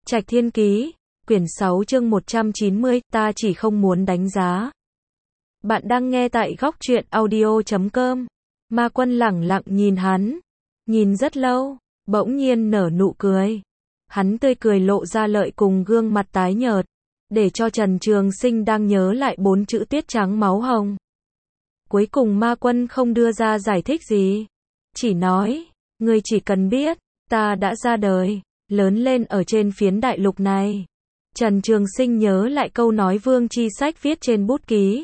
Trạch Thiên Ký, quyển 6 chương 190, ta chỉ không muốn đánh giá. Bạn đang nghe tại góc truyện audio.com. Ma Quân lẳng lặng nhìn hắn, nhìn rất lâu, bỗng nhiên nở nụ cười. Hắn tươi cười lộ ra lợi cùng gương mặt tái nhợt, để cho Trần Trường Sinh đang nhớ lại 4 chữ tuyết trắng máu hồng. Cuối cùng Ma Quân không đưa ra giải thích gì, chỉ nói, ngươi chỉ cần biết, ta đã ra đời, lớn lên ở trên phiến đại lục này. Trần Trường Sinh nhớ lại câu nói Vương Chi Sách viết trên bút ký.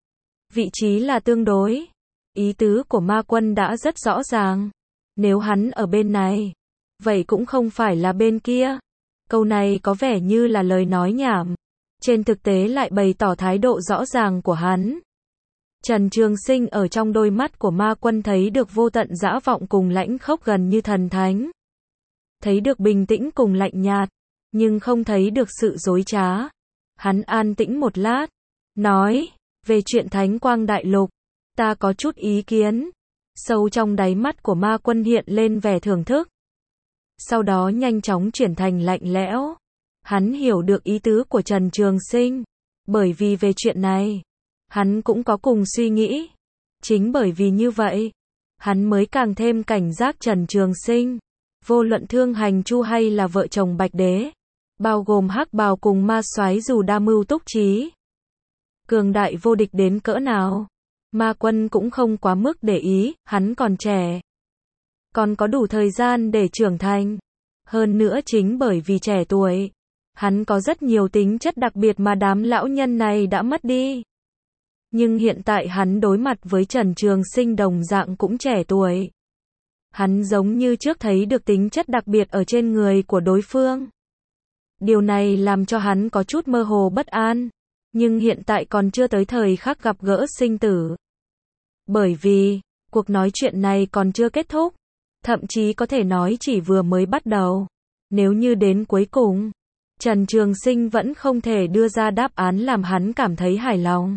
Vị trí là tương đối. Ý tứ của Ma Quân đã rất rõ ràng. Nếu hắn ở bên này, vậy cũng không phải là bên kia. Câu này có vẻ như là lời nói nhảm, trên thực tế lại bày tỏ thái độ rõ ràng của hắn. Trần Trường Sinh ở trong đôi mắt của Ma Quân thấy được vô tận dã vọng cùng lãnh khốc gần như thần thánh. Thấy được bình tĩnh cùng lạnh nhạt, nhưng không thấy được sự dối trá. Hắn an tĩnh một lát, nói, về chuyện Thánh Quang Đại Lục, ta có chút ý kiến. Sâu trong đáy mắt của Ma Quân hiện lên vẻ thưởng thức, sau đó nhanh chóng chuyển thành lạnh lẽo. Hắn hiểu được ý tứ của Trần Trường Sinh, bởi vì về chuyện này, hắn cũng có cùng suy nghĩ. Chính bởi vì như vậy, hắn mới càng thêm cảnh giác Trần Trường Sinh. Vô luận Thương Hành Chu hay là vợ chồng Bạch Đế, bao gồm Hắc Bào cùng Ma Soái dù đa mưu túc trí, cường đại vô địch đến cỡ nào, Ma Quân cũng không quá mức để ý, hắn còn trẻ, còn có đủ thời gian để trưởng thành. Hơn nữa chính bởi vì trẻ tuổi, hắn có rất nhiều tính chất đặc biệt mà đám lão nhân này đã mất đi. Nhưng hiện tại hắn đối mặt với Trần Trường Sinh đồng dạng cũng trẻ tuổi. Hắn giống như trước thấy được tính chất đặc biệt ở trên người của đối phương. Điều này làm cho hắn có chút mơ hồ bất an, nhưng hiện tại còn chưa tới thời khắc gặp gỡ sinh tử. Bởi vì, cuộc nói chuyện này còn chưa kết thúc, thậm chí có thể nói chỉ vừa mới bắt đầu. Nếu như đến cuối cùng, Trần Trường Sinh vẫn không thể đưa ra đáp án làm hắn cảm thấy hài lòng,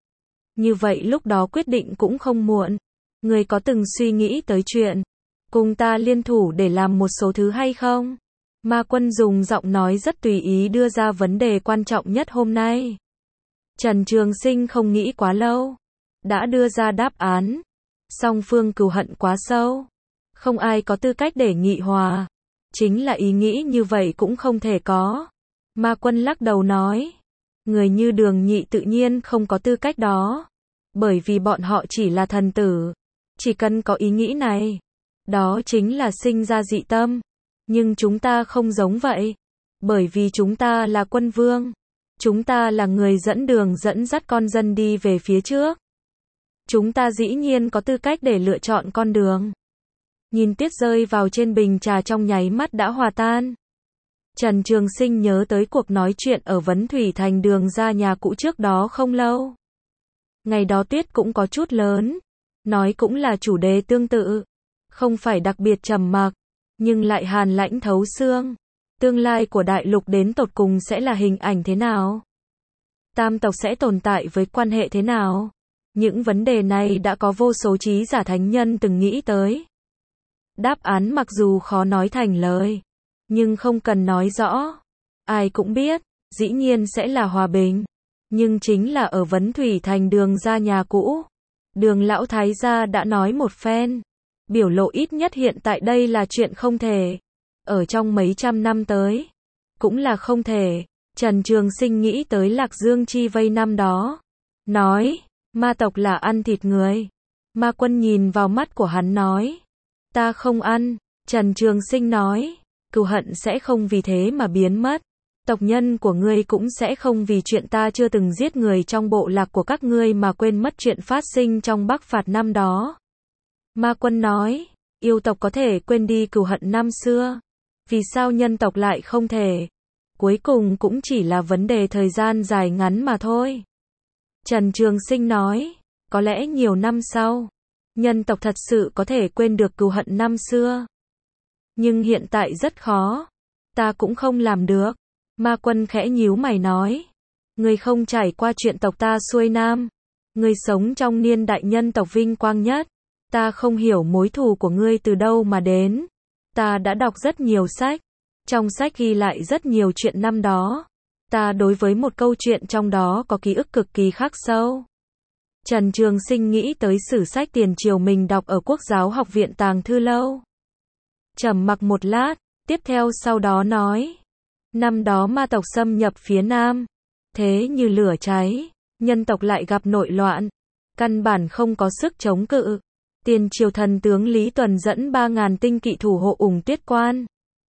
như vậy lúc đó quyết định cũng không muộn. Ngươi có từng suy nghĩ tới chuyện cùng ta liên thủ để làm một số thứ hay không? Ma Quân dùng giọng nói rất tùy ý đưa ra vấn đề quan trọng nhất hôm nay. Trần Trường Sinh không nghĩ quá lâu, đã đưa ra đáp án. Song phương cừu hận quá sâu, không ai có tư cách để nghị hòa. Chính là ý nghĩ như vậy cũng không thể có. Ma Quân lắc đầu nói, người như Đường Nhị tự nhiên không có tư cách đó, bởi vì bọn họ chỉ là thần tử. Chỉ cần có ý nghĩ này, đó chính là sinh ra dị tâm. Nhưng chúng ta không giống vậy, bởi vì chúng ta là quân vương. Chúng ta là người dẫn đường dẫn dắt con dân đi về phía trước. Chúng ta dĩ nhiên có tư cách để lựa chọn con đường. Nhìn tuyết rơi vào trên bình trà trong nháy mắt đã hòa tan. Trần Trường Sinh nhớ tới cuộc nói chuyện ở Vấn Thủy Thành đường ra nhà cũ trước đó không lâu. Ngày đó tuyết cũng có chút lớn, nói cũng là chủ đề tương tự, không phải đặc biệt trầm mặc, nhưng lại hàn lãnh thấu xương. Tương lai của đại lục đến tột cùng sẽ là hình ảnh thế nào? Tam tộc sẽ tồn tại với quan hệ thế nào? Những vấn đề này đã có vô số trí giả thánh nhân từng nghĩ tới. Đáp án mặc dù khó nói thành lời, nhưng không cần nói rõ, ai cũng biết, dĩ nhiên sẽ là hòa bình. Nhưng chính là ở Vấn Thủy Thành đường ra nhà cũ, Đường lão thái gia đã nói một phen, biểu lộ ít nhất hiện tại đây là chuyện không thể. Ở trong mấy trăm năm tới, cũng là không thể. Trần Trường Sinh nghĩ tới Lạc Dương chi vây năm đó, nói, ma tộc là ăn thịt người. Ma Quân nhìn vào mắt của hắn nói, ta không ăn. Trần Trường Sinh nói, cừu hận sẽ không vì thế mà biến mất. Tộc nhân của ngươi cũng sẽ không vì chuyện ta chưa từng giết người trong bộ lạc của các ngươi mà quên mất chuyện phát sinh trong Bắc Phạt năm đó. Ma Quân nói, yêu tộc có thể quên đi cừu hận năm xưa, vì sao nhân tộc lại không thể? Cuối cùng cũng chỉ là vấn đề thời gian dài ngắn mà thôi. Trần Trường Sinh nói, có lẽ nhiều năm sau, nhân tộc thật sự có thể quên được cừu hận năm xưa. Nhưng hiện tại rất khó, ta cũng không làm được. Ma Quân khẽ nhíu mày nói, ngươi không trải qua chuyện tộc ta xuôi nam, ngươi sống trong niên đại nhân tộc vinh quang nhất, ta không hiểu mối thù của ngươi từ đâu mà đến. Ta đã đọc rất nhiều sách, Trong sách ghi lại rất nhiều chuyện năm đó. Ta đối với một câu chuyện trong đó có ký ức cực kỳ khắc sâu. Trần Trường Sinh nghĩ tới sử sách tiền triều mình đọc ở Quốc giáo học viện Tàng Thư Lâu. Trầm mặc một lát, tiếp theo sau đó nói. Năm đó ma tộc xâm nhập phía Nam. Thế như lửa cháy, nhân tộc lại gặp nội loạn. Căn bản không có sức chống cự. Tiền triều thần tướng Lý Tuần dẫn 3.000 tinh kỵ thủ hộ Ủng Tuyết Quan.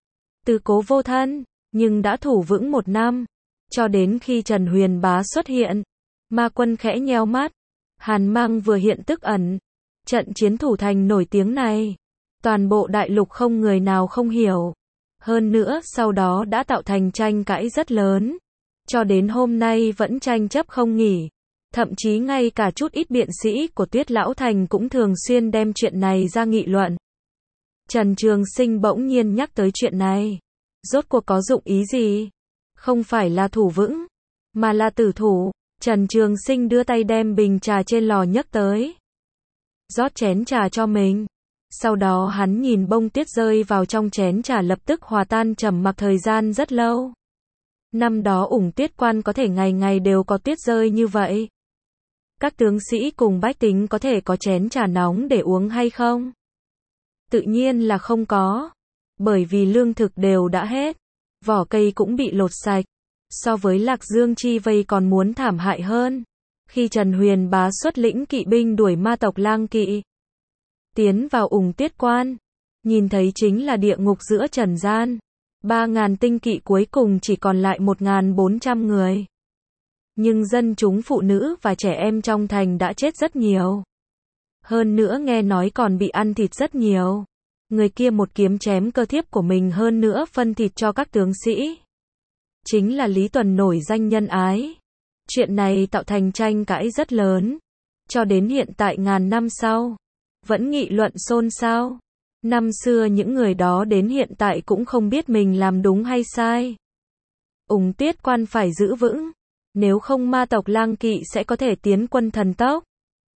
Từ cố vô thân, nhưng đã thủ vững 1 năm. Cho đến khi Trần Huyền Bá xuất hiện. Ma quân khẽ nheo mắt. Hàn mang vừa hiện tức ẩn. Trận chiến thủ thành nổi tiếng này. Toàn bộ đại lục không người nào không hiểu. Hơn nữa sau đó đã tạo thành tranh cãi rất lớn. Cho đến hôm nay vẫn tranh chấp không nghỉ. Thậm chí ngay cả chút ít biện sĩ của Tuyết Lão Thành cũng thường xuyên đem chuyện này ra nghị luận. Trần Trường Sinh bỗng nhiên nhắc tới chuyện này. Rốt cuộc có dụng ý gì? Không phải là thủ vững, mà là tử thủ. Trần Trường Sinh đưa tay đem bình trà trên lò nhấc tới. Rót chén trà cho mình. Sau đó hắn nhìn bông tuyết rơi vào trong chén trà lập tức hòa tan, trầm mặc thời gian rất lâu. Năm đó Ủng Tuyết Quan có thể ngày ngày đều có tuyết rơi như vậy. Các tướng sĩ cùng bách tính có thể có chén trà nóng để uống hay không? Tự nhiên là không có. Bởi vì lương thực đều đã hết. Vỏ cây cũng bị lột sạch. So với Lạc Dương chi vây còn muốn thảm hại hơn. Khi Trần Huyền Bá xuất lĩnh kỵ binh đuổi ma tộc Lang Kỵ tiến vào Ủng Tuyết Quan, nhìn thấy chính là địa ngục giữa trần gian. 3.000 tinh kỵ cuối cùng chỉ còn lại 1.400 người. Nhưng dân chúng phụ nữ và trẻ em trong thành đã chết rất nhiều. Hơn nữa nghe nói còn bị ăn thịt rất nhiều. Người kia một kiếm chém cơ thiếp của mình, hơn nữa phân thịt cho các tướng sĩ. Chính là Lý Tuần nổi danh nhân ái. Chuyện này tạo thành tranh cãi rất lớn. Cho đến hiện tại ngàn năm sau, vẫn nghị luận xôn xao. Năm xưa những người đó đến hiện tại cũng không biết mình làm đúng hay sai. Ủng Tuyết Quan phải giữ vững. Nếu không ma tộc Lang Kỵ sẽ có thể tiến quân thần tốc.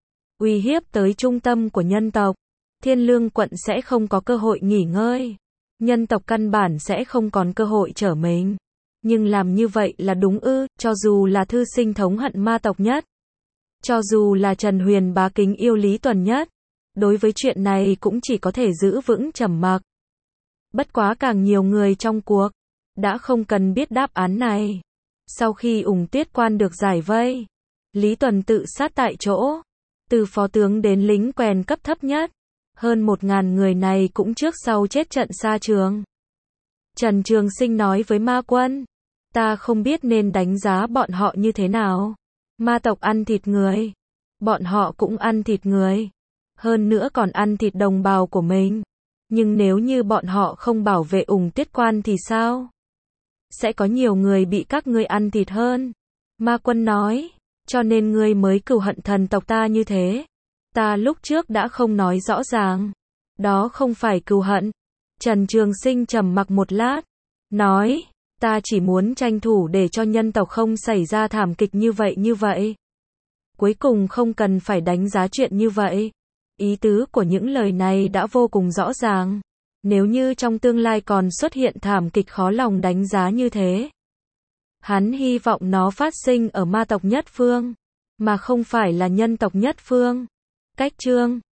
Uy hiếp tới trung tâm của nhân tộc. Thiên Lương quận sẽ không có cơ hội nghỉ ngơi. Nhân tộc căn bản sẽ không còn cơ hội trở mình. Nhưng làm như vậy là đúng ư? Cho dù là thư sinh thống hận ma tộc nhất. Cho dù là Trần Huyền Bá kính yêu Lý Tuần nhất. Đối với chuyện này cũng chỉ có thể giữ vững trầm mặc. Bất quá càng nhiều người trong cuộc đã không cần biết đáp án này. Sau khi Ủng Tuyết Quan được giải vây, Lý Tuần tự sát tại chỗ. Từ phó tướng đến lính quèn cấp thấp nhất, hơn 1.000 người này cũng trước sau chết trận xa trường. Trần Trường Sinh nói với ma quân, ta không biết nên đánh giá bọn họ như thế nào. Ma tộc ăn thịt người, bọn họ cũng ăn thịt người. Hơn nữa còn ăn thịt đồng bào của mình. Nhưng nếu như bọn họ không bảo vệ Ủng Tuyết Quan thì sao? Sẽ có nhiều người bị các ngươi ăn thịt hơn. Ma quân nói, cho nên ngươi mới cừu hận thần tộc ta như thế. Ta lúc trước đã không nói rõ ràng. Đó không phải cừu hận. Trần Trường Sinh trầm mặc một lát. Nói, ta chỉ muốn tranh thủ để cho nhân tộc không xảy ra thảm kịch như vậy. Cuối cùng không cần phải đánh giá chuyện như vậy. Ý tứ của những lời này đã vô cùng rõ ràng. Nếu như trong tương lai còn xuất hiện thảm kịch khó lòng đánh giá như thế. Hắn hy vọng nó phát sinh ở ma tộc nhất phương, mà không phải là nhân tộc nhất phương. Cách chương